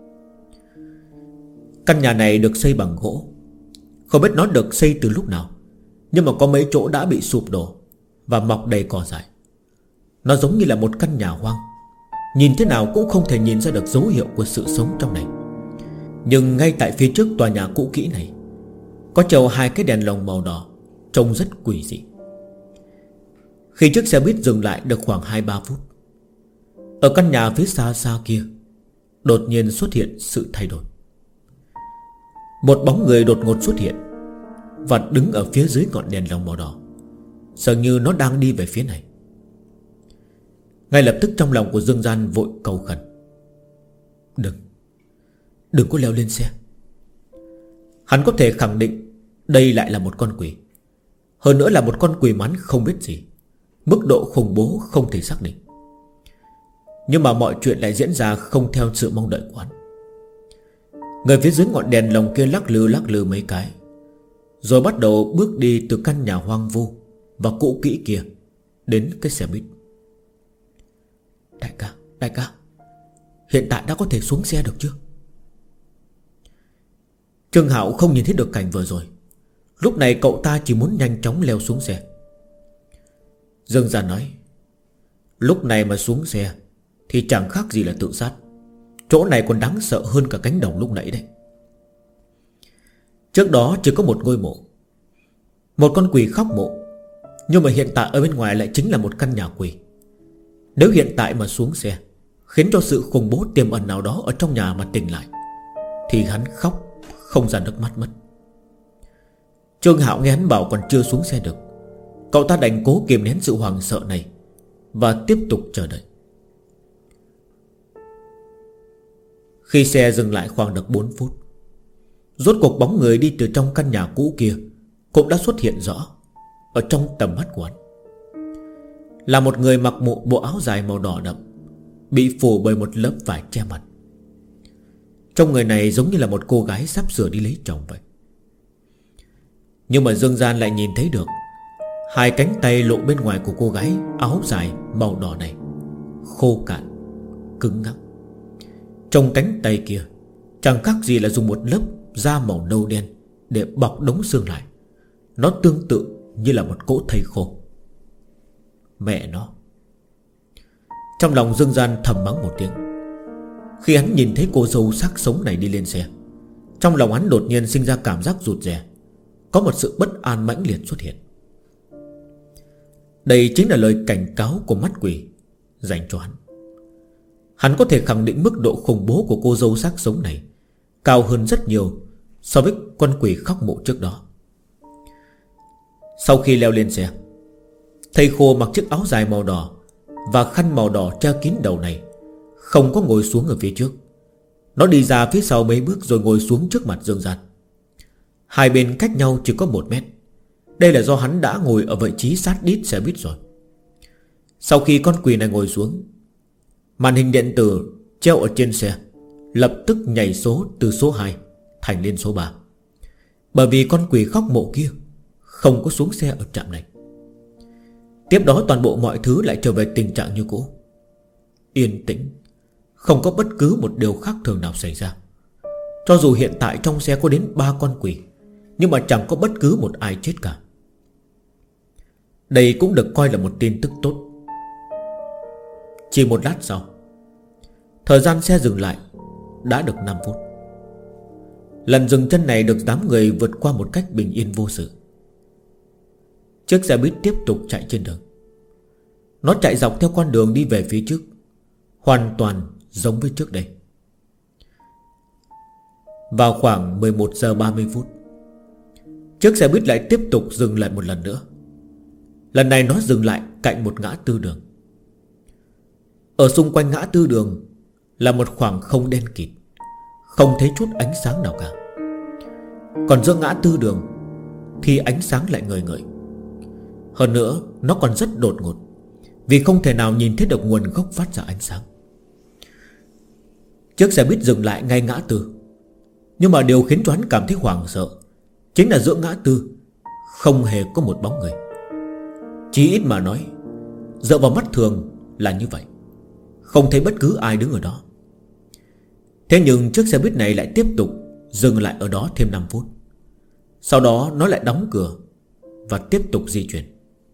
Căn nhà này được xây bằng gỗ. Không biết nó được xây từ lúc nào, nhưng mà có mấy chỗ đã bị sụp đổ và mọc đầy cỏ dại. Nó giống như là một căn nhà hoang, nhìn thế nào cũng không thể nhìn ra được dấu hiệu của sự sống trong này. Nhưng ngay tại phía trước tòa nhà cũ kỹ này có treo hai cái đèn lồng màu đỏ, trông rất quỷ dị. Khi chiếc xe buýt dừng lại được khoảng 2-3 phút, ở căn nhà phía xa xa kia đột nhiên xuất hiện sự thay đổi. Một bóng người đột ngột xuất hiện và đứng ở phía dưới ngọn đèn lồng màu đỏ. Dường như nó đang đi về phía này. Ngay lập tức trong lòng của Dương Gian vội cầu khẩn: Đừng có leo lên xe. Hắn có thể khẳng định đây lại là một con quỷ. Hơn nữa là một con quỷ mắn không biết gì. Mức độ khủng bố không thể xác định. Nhưng mà mọi chuyện lại diễn ra không theo sự mong đợi của hắn. Người phía dưới ngọn đèn lồng kia lắc lư mấy cái, rồi bắt đầu bước đi từ căn nhà hoang vu và cũ kỹ kia đến cái xe buýt. Đại ca, hiện tại đã có thể xuống xe được chưa? Trương Hạo không nhìn thấy được cảnh vừa rồi. Lúc này cậu ta chỉ muốn nhanh chóng leo xuống xe. Dương Gian nói: lúc này mà xuống xe thì chẳng khác gì là tự sát. Chỗ này còn đáng sợ hơn cả cánh đồng lúc nãy đấy. Trước đó chỉ có một ngôi mộ, một con quỷ khóc mộ. Nhưng mà hiện tại ở bên ngoài lại chính là một căn nhà quỷ. Nếu hiện tại mà xuống xe, khiến cho sự khủng bố tiềm ẩn nào đó ở trong nhà mà tỉnh lại, thì hắn khóc không ra nước mắt mất. Trương Hạo nghe hắn bảo còn chưa xuống xe được, cậu ta đành cố kiềm nén sự hoảng sợ này và tiếp tục chờ đợi. Khi xe dừng lại khoảng được 4 phút, rốt cuộc bóng người đi từ trong căn nhà cũ kia cũng đã xuất hiện rõ ở trong tầm mắt của hắn. Là một người mặc một bộ áo dài màu đỏ đậm, bị phủ bởi một lớp vải che mặt. Trong người này giống như là một cô gái sắp sửa đi lấy chồng vậy. Nhưng mà Dương Gian lại nhìn thấy được hai cánh tay lộ bên ngoài của cô gái áo dài màu đỏ này khô cạn, cứng ngắc. Trong cánh tay kia chẳng khác gì là dùng một lớp da màu nâu đen để bọc đống xương lại. Nó tương tự như là một cỗ thây khô. Mẹ nó! Trong lòng Dương Gian thầm mắng một tiếng. Khi hắn nhìn thấy cô dâu xác sống này đi lên xe, trong lòng hắn đột nhiên sinh ra cảm giác rụt rè. Có một sự bất an mãnh liệt xuất hiện. Đây chính là lời cảnh cáo của mắt quỷ dành cho hắn. Hắn có thể khẳng định mức độ khủng bố của cô dâu xác sống này cao hơn rất nhiều so với con quỷ khóc mộ trước đó. Sau khi leo lên xe, thầy khô mặc chiếc áo dài màu đỏ và khăn màu đỏ che kín đầu này không có ngồi xuống ở phía trước. Nó đi ra phía sau mấy bước rồi ngồi xuống trước mặt Dương Gian. Hai bên cách nhau chỉ có 1 mét. Đây là do hắn đã ngồi ở vị trí sát đít xe buýt rồi. Sau khi con quỷ này ngồi xuống, màn hình điện tử treo ở trên xe lập tức nhảy số từ số 2 thành lên số 3. Bởi vì con quỷ khóc mộ kia không có xuống xe ở trạm này. Tiếp đó toàn bộ mọi thứ lại trở về tình trạng như cũ. Yên tĩnh, không có bất cứ một điều khác thường nào xảy ra. Cho dù hiện tại trong xe có đến 3 con quỷ, nhưng mà chẳng có bất cứ một ai chết cả. Đây cũng được coi là một tin tức tốt. Chỉ một lát sau, thời gian xe dừng lại đã được 5 phút. Lần dừng chân này được đám người vượt qua một cách bình yên vô sự. Chiếc xe buýt tiếp tục chạy trên đường. Nó chạy dọc theo con đường đi về phía trước, hoàn toàn giống với trước đây. Vào khoảng 11 giờ 30 phút, chiếc xe buýt lại tiếp tục dừng lại một lần nữa. Lần này nó dừng lại cạnh một ngã tư đường. Ở xung quanh ngã tư đường là một khoảng không đen kịt, không thấy chút ánh sáng nào cả. Còn giữa ngã tư đường thì ánh sáng lại ngời ngời. Hơn nữa nó còn rất đột ngột, vì không thể nào nhìn thấy được nguồn gốc phát ra ánh sáng. Chiếc xe buýt dừng lại ngay ngã tư. Nhưng mà điều khiến cho hắn cảm thấy hoảng sợ chính là giữa ngã tư không hề có một bóng người. Chí ít mà nói, dựa vào mắt thường là như vậy, không thấy bất cứ ai đứng ở đó. Thế nhưng chiếc xe buýt này lại tiếp tục dừng lại ở đó thêm 5 phút. Sau đó nó lại đóng cửa và tiếp tục di chuyển.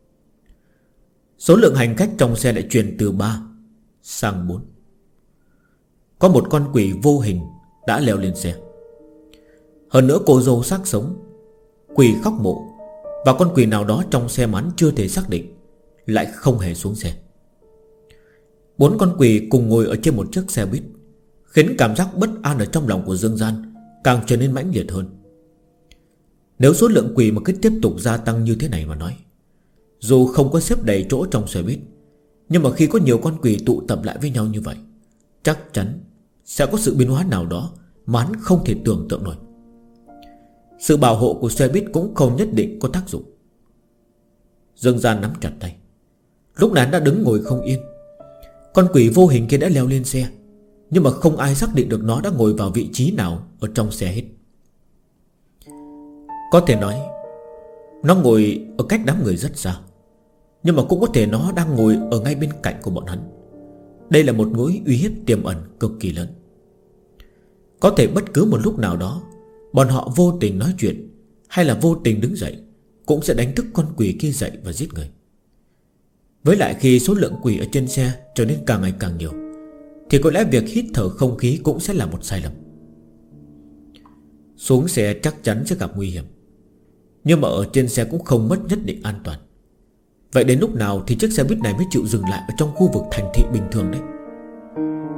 Số lượng hành khách trong xe lại chuyển từ 3 sang 4. Có một con quỷ vô hình đã leo lên xe. Hơn nữa cô dâu xác sống, quỷ khóc mộ và con quỷ nào đó trong xe mắn chưa thể xác định lại không hề xuống xe. 4 con quỷ cùng ngồi ở trên một chiếc xe buýt, khiến cảm giác bất an ở trong lòng của Dương Gian càng trở nên mãnh liệt hơn. Nếu số lượng quỷ mà cứ tiếp tục gia tăng như thế này mà nói, dù không có xếp đầy chỗ trong xe buýt, nhưng mà khi có nhiều con quỷ tụ tập lại với nhau như vậy, chắc chắn sẽ có sự biến hóa nào đó mà hắn không thể tưởng tượng nổi. Sự bảo hộ của xe buýt cũng không nhất định có tác dụng. Dương Gian nắm chặt tay. Lúc này hắn đã đứng ngồi không yên. Con quỷ vô hình kia đã leo lên xe, nhưng mà không ai xác định được nó đã ngồi vào vị trí nào ở trong xe hết. Có thể nói nó ngồi ở cách đám người rất xa, nhưng mà cũng có thể nó đang ngồi ở ngay bên cạnh của bọn hắn. Đây là một mối uy hiếp tiềm ẩn cực kỳ lớn. Có thể bất cứ một lúc nào đó bọn họ vô tình nói chuyện hay là vô tình đứng dậy cũng sẽ đánh thức con quỷ kia dậy và giết người. Với lại khi số lượng quỷ ở trên xe trở nên càng ngày càng nhiều, thì có lẽ việc hít thở không khí cũng sẽ là một sai lầm. Xuống xe chắc chắn sẽ gặp nguy hiểm, nhưng mà ở trên xe cũng không mất nhất định an toàn. Vậy đến lúc nào thì chiếc xe buýt này mới chịu dừng lại ở trong khu vực thành thị bình thường đấy?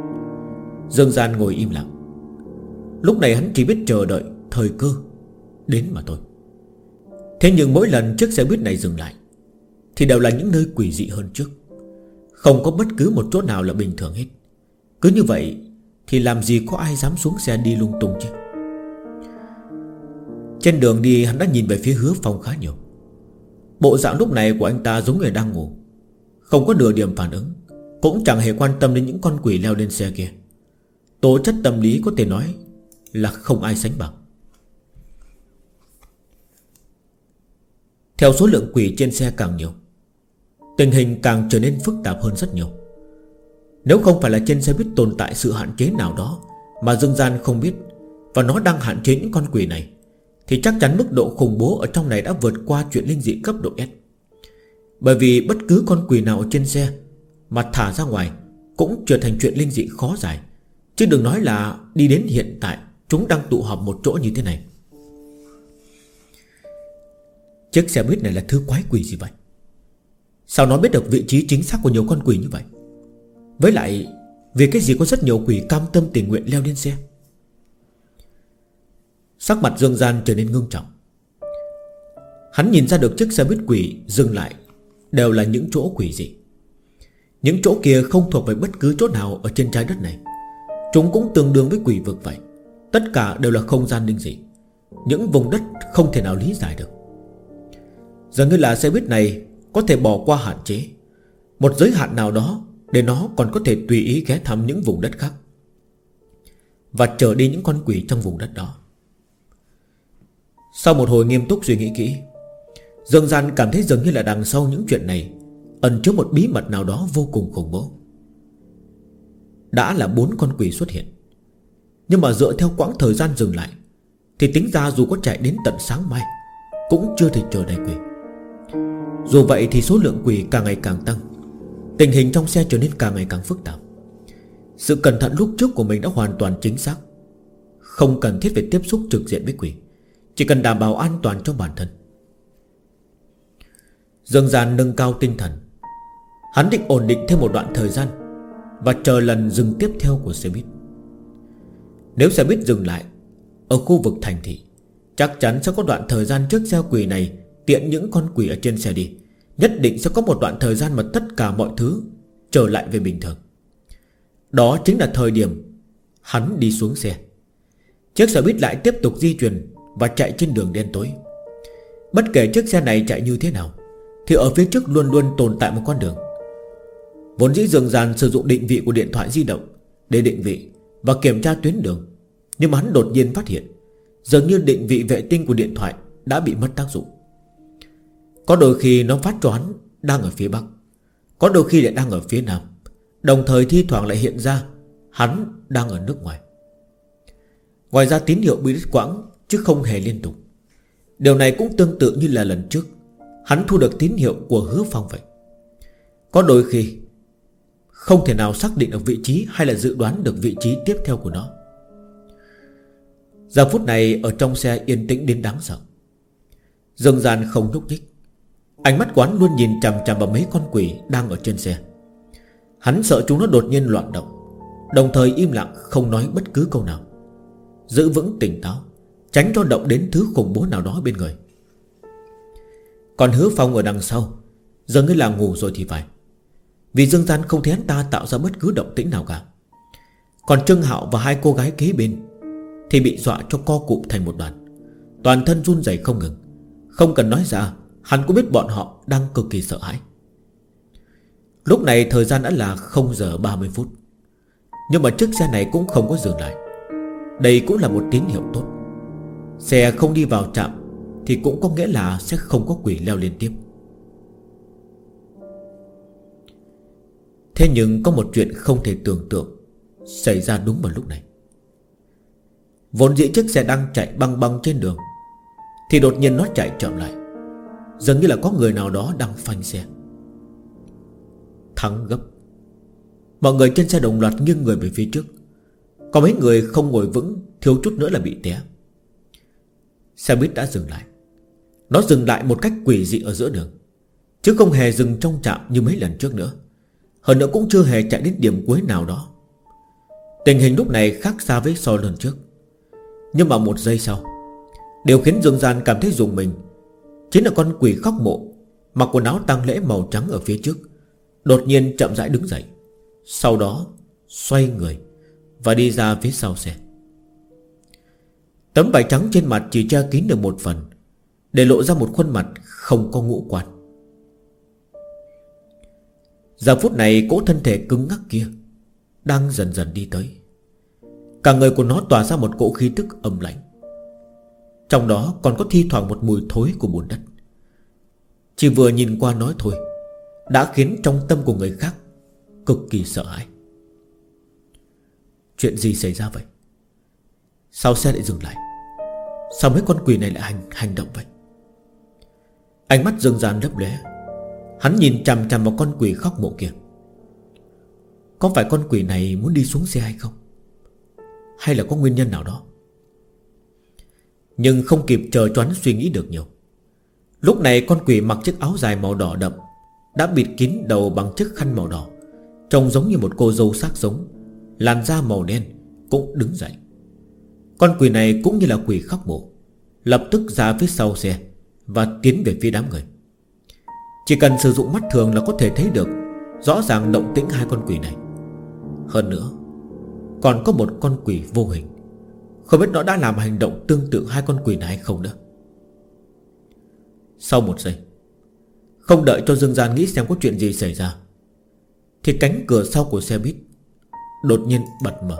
Dương Gian ngồi im lặng. Lúc này hắn chỉ biết chờ đợi thời cơ đến mà thôi. Thế nhưng mỗi lần chiếc xe buýt này dừng lại thì đều là những nơi quỷ dị hơn trước. Không có bất cứ một chỗ nào là bình thường hết. Cứ như vậy thì làm gì có ai dám xuống xe đi lung tung chứ. Trên đường đi hắn đã nhìn về phía Hứa Phong khá nhiều. Bộ dạng lúc này của anh ta giống người đang ngủ, không có nửa điểm phản ứng, cũng chẳng hề quan tâm đến những con quỷ leo lên xe kia. Tố chất tâm lý có thể nói là không ai sánh bằng. Theo số lượng quỷ trên xe càng nhiều, tình hình càng trở nên phức tạp hơn rất nhiều. Nếu không phải là trên xe buýt tồn tại sự hạn chế nào đó mà Dương Gian không biết, và nó đang hạn chế những con quỷ này, thì chắc chắn mức độ khủng bố ở trong này đã vượt qua chuyện linh dị cấp độ S. Bởi vì bất cứ con quỷ nào ở trên xe mà thả ra ngoài cũng trở thành chuyện linh dị khó giải, chứ đừng nói là đi đến hiện tại chúng đang tụ họp một chỗ như thế này. Chiếc xe buýt này là thứ quái quỷ gì vậy? Sao nó biết được vị trí chính xác của nhiều con quỷ như vậy? Với lại vì cái gì có rất nhiều quỷ cam tâm tình nguyện leo lên xe? Sắc mặt Dương Gian trở nên ngưng trọng. Hắn nhìn ra được chiếc xe buýt quỷ dừng lại đều là những chỗ quỷ dị. Những chỗ kia không thuộc về bất cứ chỗ nào ở trên trái đất này. Chúng cũng tương đương với quỷ vực vậy. Tất cả đều là không gian linh dị, những vùng đất không thể nào lý giải được. Dường như là xe buýt này có thể bỏ qua hạn chế, một giới hạn nào đó, để nó còn có thể tùy ý ghé thăm những vùng đất khác và trở đi những con quỷ trong vùng đất đó. Sau một hồi nghiêm túc suy nghĩ kỹ, Dương Gian cảm thấy dường như là đằng sau những chuyện này ẩn chứa một bí mật nào đó vô cùng khủng bố. Đã là 4 con quỷ xuất hiện, nhưng mà dựa theo quãng thời gian dừng lại thì tính ra dù có chạy đến tận sáng mai cũng chưa thể chờ đầy quỷ. Dù vậy thì số lượng quỷ càng ngày càng tăng, tình hình trong xe trở nên càng ngày càng phức tạp. Sự cẩn thận lúc trước của mình đã hoàn toàn chính xác. Không cần thiết phải tiếp xúc trực diện với quỷ, chỉ cần đảm bảo an toàn cho bản thân. Dương Gian nâng cao tinh thần. Hắn định ổn định thêm một đoạn thời gian và chờ lần dừng tiếp theo của xe buýt. Nếu xe buýt dừng lại ở khu vực thành thị, chắc chắn sẽ có đoạn thời gian trước xe quỷ này tiện những con quỷ ở trên xe đi. Nhất định sẽ có một đoạn thời gian mà tất cả mọi thứ trở lại về bình thường. Đó chính là thời điểm hắn đi xuống xe. Chiếc xe buýt lại tiếp tục di chuyển và chạy trên đường đen tối. Bất kể chiếc xe này chạy như thế nào thì ở phía trước luôn luôn tồn tại một con đường. Vốn dĩ Dương Gian sử dụng định vị của điện thoại di động để định vị và kiểm tra tuyến đường, nhưng mà hắn đột nhiên phát hiện dường như định vị vệ tinh của điện thoại đã bị mất tác dụng. Có đôi khi nó phát cho hắn đang ở phía Bắc, có đôi khi lại đang ở phía Nam, đồng thời thi thoảng lại hiện ra hắn đang ở nước ngoài. Ngoài ra tín hiệu bị đứt quãng chứ không hề liên tục. Điều này cũng tương tự như là lần trước hắn thu được tín hiệu của Hứa Phong vậy. Có đôi khi không thể nào xác định được vị trí hay là dự đoán được vị trí tiếp theo của nó. Giờ phút này ở trong xe yên tĩnh đến đáng sợ. Dương Gian không nhúc nhích, ánh mắt quán luôn nhìn chằm chằm vào mấy con quỷ đang ở trên xe. Hắn sợ chúng nó đột nhiên loạn động, đồng thời im lặng không nói bất cứ câu nào, giữ vững tỉnh táo, tránh cho động đến thứ khủng bố nào đó bên người. Còn Hứa Phong ở đằng sau dường như là ngủ rồi thì phải, vì Dương Gian không thấy hắn ta tạo ra bất cứ động tĩnh nào cả. Còn Trương Hạo và hai cô gái kế bên thì bị dọa cho co cụm thành một đoàn, toàn thân run rẩy không ngừng. Không cần nói ra, hắn cũng biết bọn họ đang cực kỳ sợ hãi. Lúc này thời gian đã là 0 giờ 30 phút, nhưng mà chiếc xe này cũng không có dừng lại. Đây cũng là một tín hiệu tốt. Xe không đi vào trạm thì cũng có nghĩa là sẽ không có quỷ leo lên tiếp. Thế nhưng có một chuyện không thể tưởng tượng xảy ra đúng vào lúc này. Vốn dĩ chiếc xe đang chạy băng băng trên đường thì đột nhiên nó chạy chậm lại, dường như là có người nào đó đang phanh xe. Thắng gấp. Mọi người trên xe đồng loạt nghiêng người về phía trước. Có mấy người không ngồi vững, thiếu chút nữa là bị té. Xe buýt đã dừng lại. Nó dừng lại một cách quỷ dị ở giữa đường, chứ không hề dừng trong trạm như mấy lần trước nữa. Hơn nữa cũng chưa hề chạy đến điểm cuối nào đó. Tình hình lúc này khác xa với so lần trước. Nhưng mà một giây sau, điều khiến Dương Gian cảm thấy rùng mình chính là con quỷ khóc mộ mặc quần áo tang lễ màu trắng ở phía trước đột nhiên chậm rãi đứng dậy. Sau đó xoay người và đi ra phía sau xe. Tấm vải trắng trên mặt chỉ che kín được một phần, để lộ ra một khuôn mặt không có ngũ quan. Giờ phút này cỗ thân thể cứng ngắc kia đang dần dần đi tới. Cả người của nó tỏa ra một cỗ khí tức âm lạnh, trong đó còn có thi thoảng một mùi thối của bùn đất. Chỉ vừa nhìn qua nói thôi đã khiến trong tâm của người khác cực kỳ sợ hãi. Chuyện gì xảy ra vậy? Sao xe lại dừng lại? Sao mấy con quỷ này lại hành động vậy? Ánh mắt Dương Gian lấp lóe. Hắn nhìn chằm chằm vào con quỷ khóc mộ kia. Có phải con quỷ này muốn đi xuống xe hay không? Hay là có nguyên nhân nào đó? Nhưng không kịp chờ cho hắn suy nghĩ được nhiều. Lúc này con quỷ mặc chiếc áo dài màu đỏ đậm, đã bịt kín đầu bằng chiếc khăn màu đỏ, trông giống như một cô dâu xác sống, làn da màu đen, cũng đứng dậy. Con quỷ này cũng như là quỷ khóc mộ, lập tức ra phía sau xe và tiến về phía đám người. Chỉ cần sử dụng mắt thường là có thể thấy được rõ ràng động tĩnh hai con quỷ này. Hơn nữa còn có một con quỷ vô hình, không biết nó đã làm hành động tương tự hai con quỷ này hay không nữa. Sau một giây, không đợi cho Dương Gian nghĩ xem có chuyện gì xảy ra, thì cánh cửa sau của xe buýt đột nhiên bật mở.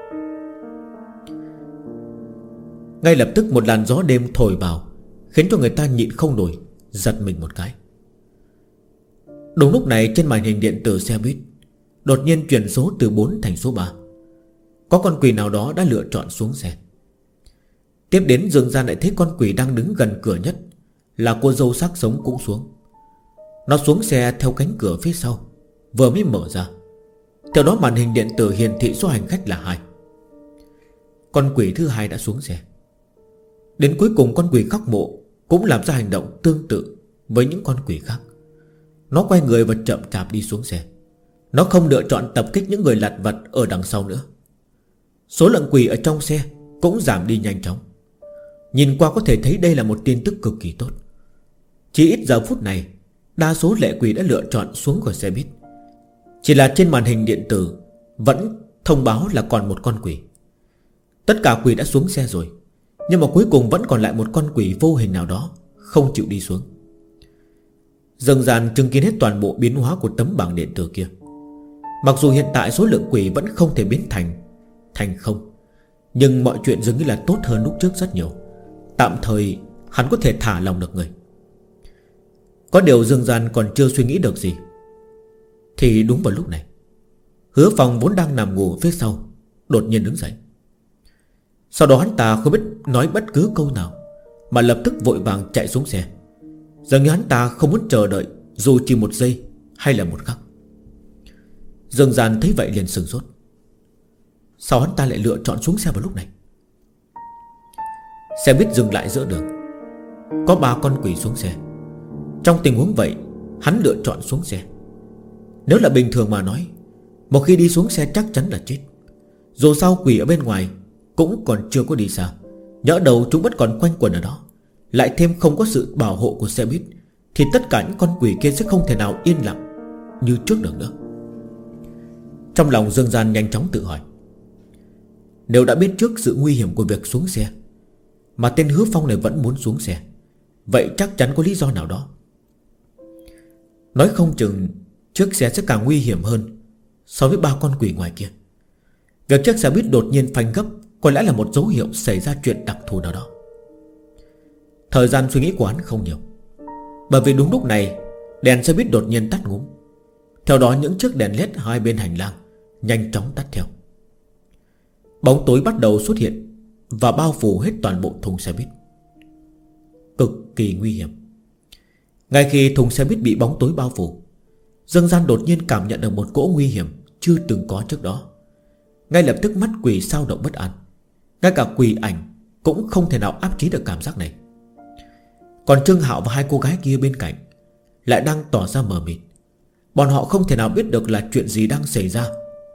Ngay lập tức một làn gió đêm thổi vào, khiến cho người ta nhịn không nổi giật mình một cái. Đúng lúc này trên màn hình điện tử xe buýt đột nhiên chuyển số từ 4 thành số 3. Có con quỷ nào đó đã lựa chọn xuống xe. Tiếp đến Dương Gian lại thấy con quỷ đang đứng gần cửa nhất là cô dâu xác sống cũng xuống. Nó xuống xe theo cánh cửa phía sau vừa mới mở ra. Theo đó màn hình điện tử hiển thị số hành khách là 2. Con quỷ thứ hai đã xuống xe. Đến cuối cùng con quỷ khóc mộ cũng làm ra hành động tương tự với những con quỷ khác. Nó quay người và chậm chạp đi xuống xe. Nó không lựa chọn tập kích những người lặt vặt ở đằng sau nữa. Số lượng quỷ ở trong xe cũng giảm đi nhanh chóng. Nhìn qua có thể thấy đây là một tin tức cực kỳ tốt. Chỉ ít giờ phút này đa số lệ quỷ đã lựa chọn xuống khỏi xe buýt. Chỉ là trên màn hình điện tử vẫn thông báo là còn một con quỷ. Tất cả quỷ đã xuống xe rồi, nhưng mà cuối cùng vẫn còn lại một con quỷ vô hình nào đó không chịu đi xuống. Dương Gian chứng kiến hết toàn bộ biến hóa của tấm bảng điện tử kia. Mặc dù hiện tại số lượng quỷ vẫn không thể biến thành không, nhưng mọi chuyện dường như là tốt hơn lúc trước rất nhiều. Tạm thời hắn có thể thả lòng được người. Có điều Dương Gian còn chưa suy nghĩ được gì, thì đúng vào lúc này Hứa Phong vốn đang nằm ngủ phía sau đột nhiên đứng dậy. Sau đó hắn ta không biết nói bất cứ câu nào, mà lập tức vội vàng chạy xuống xe. Dường như hắn ta không muốn chờ đợi dù chỉ một giây hay là một khắc. Dương Gian thấy vậy liền sửng sốt. Sao hắn ta lại lựa chọn xuống xe vào lúc này? Xe buýt dừng lại giữa đường. Có 3 con quỷ xuống xe. Trong tình huống vậy hắn lựa chọn xuống xe. Nếu là bình thường mà nói, một khi đi xuống xe chắc chắn là chết. Dù sao quỷ ở bên ngoài cũng còn chưa có đi xa, nhỡ đầu chúng vẫn còn quanh quẩn ở đó, lại thêm không có sự bảo hộ của xe buýt, thì tất cả những con quỷ kia sẽ không thể nào yên lặng như trước được nữa. Trong lòng Dương Gian nhanh chóng tự hỏi, nếu đã biết trước sự nguy hiểm của việc xuống xe mà tên Hứa Phong này vẫn muốn xuống xe, vậy chắc chắn có lý do nào đó. Nói không chừng chiếc xe sẽ càng nguy hiểm hơn so với 3 con quỷ ngoài kia. Việc chiếc xe buýt đột nhiên phanh gấp có lẽ là một dấu hiệu xảy ra chuyện đặc thù nào đó. Thời gian suy nghĩ của hắn không nhiều, bởi vì đúng lúc này đèn xe buýt đột nhiên tắt ngúm. Theo đó những chiếc đèn led hai bên hành lang nhanh chóng tắt theo. Bóng tối bắt đầu xuất hiện và bao phủ hết toàn bộ thùng xe buýt. Cực kỳ nguy hiểm. Ngay khi thùng xe buýt bị bóng tối bao phủ, Dương Gian đột nhiên cảm nhận được một cỗ nguy hiểm chưa từng có trước đó. Ngay lập tức mắt quỷ sao động bất an. Ngay cả quỷ ảnh cũng không thể nào áp chế được cảm giác này. Còn Trương Hạo và 2 cô gái kia bên cạnh lại đang tỏ ra mờ mịt. Bọn họ không thể nào biết được là chuyện gì đang xảy ra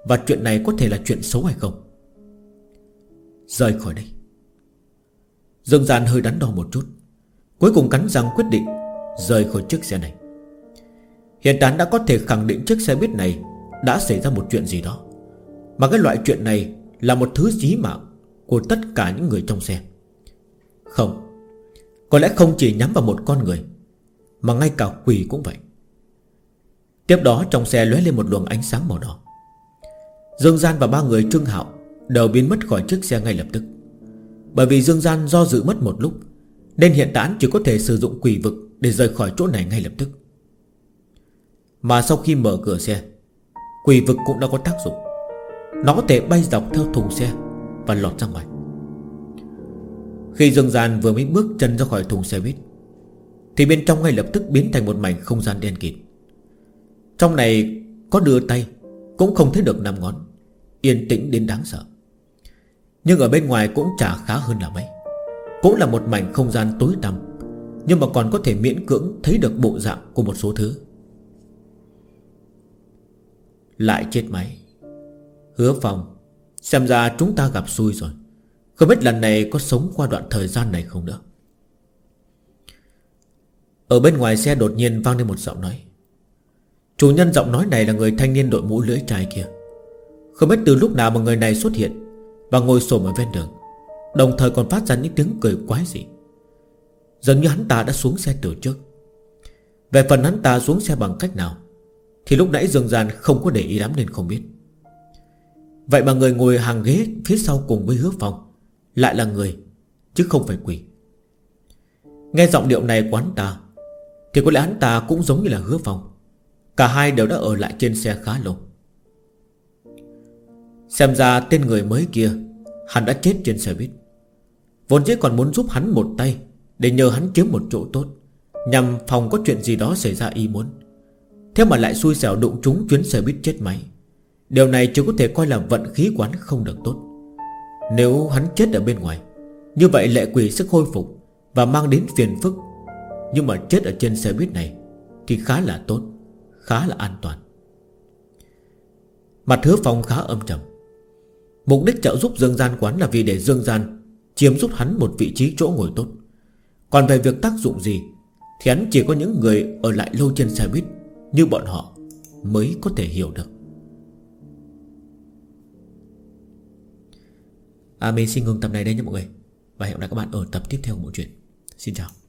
và chuyện này có thể là chuyện xấu hay không. Rời khỏi đây. Dương Gian hơi đắn đo một chút, cuối cùng cắn răng quyết định rời khỏi chiếc xe này. Hiện tại đã có thể khẳng định chiếc xe buýt này đã xảy ra một chuyện gì đó, mà cái loại chuyện này là một thứ chí mạng của tất cả những người trong xe. Không, có lẽ không chỉ nhắm vào một con người, mà ngay cả quỷ cũng vậy. Tiếp đó trong xe lóe lên một luồng ánh sáng màu đỏ. Dương Gian và ba người Trương Hạo đều biến mất khỏi chiếc xe ngay lập tức. Bởi vì Dương Gian do dự mất một lúc, nên hiện tại chỉ có thể sử dụng quỷ vực để rời khỏi chỗ này ngay lập tức. Mà sau khi mở cửa xe, quỷ vực cũng đã có tác dụng. Nó có thể bay dọc theo thùng xe và lọt ra ngoài. Khi Dương Gian vừa mới bước chân ra khỏi thùng xe buýt, thì bên trong ngay lập tức biến thành một mảnh không gian đen kịt. Trong này có đưa tay cũng không thấy được 5 ngón, yên tĩnh đến đáng sợ. Nhưng ở bên ngoài cũng chả khá hơn là mấy. Cũng là một mảnh không gian tối tăm, nhưng mà còn có thể miễn cưỡng thấy được bộ dạng của một số thứ. Lại chết máy. Hứa Phong, xem ra chúng ta gặp xui rồi. Không biết lần này có sống qua đoạn thời gian này không nữa. Ở bên ngoài xe đột nhiên vang lên một giọng nói. Chủ nhân giọng nói này là người thanh niên đội mũ lưỡi chai kia. Không biết từ lúc nào mà người này xuất hiện và ngồi xổm ở ven đường, đồng thời còn phát ra những tiếng cười quái dị. Dường như hắn ta đã xuống xe từ trước. Về phần hắn ta xuống xe bằng cách nào thì lúc nãy Dương Gian không có để ý lắm nên không biết. Vậy mà người ngồi hàng ghế phía sau cùng với Hứa Phong lại là người, chứ không phải quỷ. Nghe giọng điệu này của hắn ta thì có lẽ hắn ta cũng giống như là Hứa Phong. Cả hai đều đã ở lại trên xe khá lâu. Xem ra tên người mới kia hắn đã chết trên xe buýt. Vốn dĩ còn muốn giúp hắn một tay để nhờ hắn chiếm một chỗ tốt, nhằm phòng có chuyện gì đó xảy ra ý muốn. Thế mà lại xui xẻo đụng trúng chuyến xe buýt chết máy. Điều này chỉ có thể coi là vận khí của hắn không được tốt. Nếu hắn chết ở bên ngoài, như vậy lệ quỷ sẽ khôi phục và mang đến phiền phức. Nhưng mà chết ở trên xe buýt này thì khá là tốt, khá là an toàn. Mặt Hứa Phong khá âm trầm. Mục đích trợ giúp Dương Gian quán là vì để Dương Gian chiếm giúp hắn một vị trí chỗ ngồi tốt. Còn về việc tác dụng gì thì hắn chỉ có những người ở lại lâu trên xe buýt như bọn họ mới có thể hiểu được. Mình xin ngừng tập này đây nhé mọi người, và hẹn gặp lại các bạn ở tập tiếp theo của bộ truyện. Xin chào.